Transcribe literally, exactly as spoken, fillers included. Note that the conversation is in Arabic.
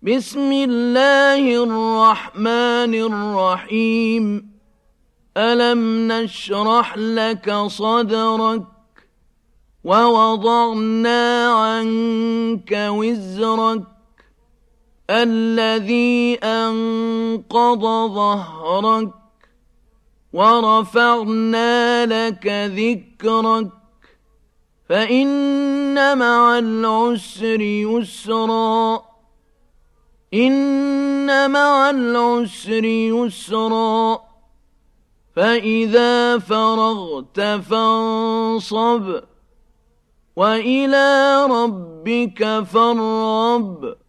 بسم الله الرحمن الرحيم ألم نشرح لك صدرك ووضعنا عنك وزرك الذي أنقض ظهرك ورفعنا لك ذكرك فإن مع العسر يسرا إن مع العسر يسرا فإذا فرغت فانصب وإلى ربك فارغب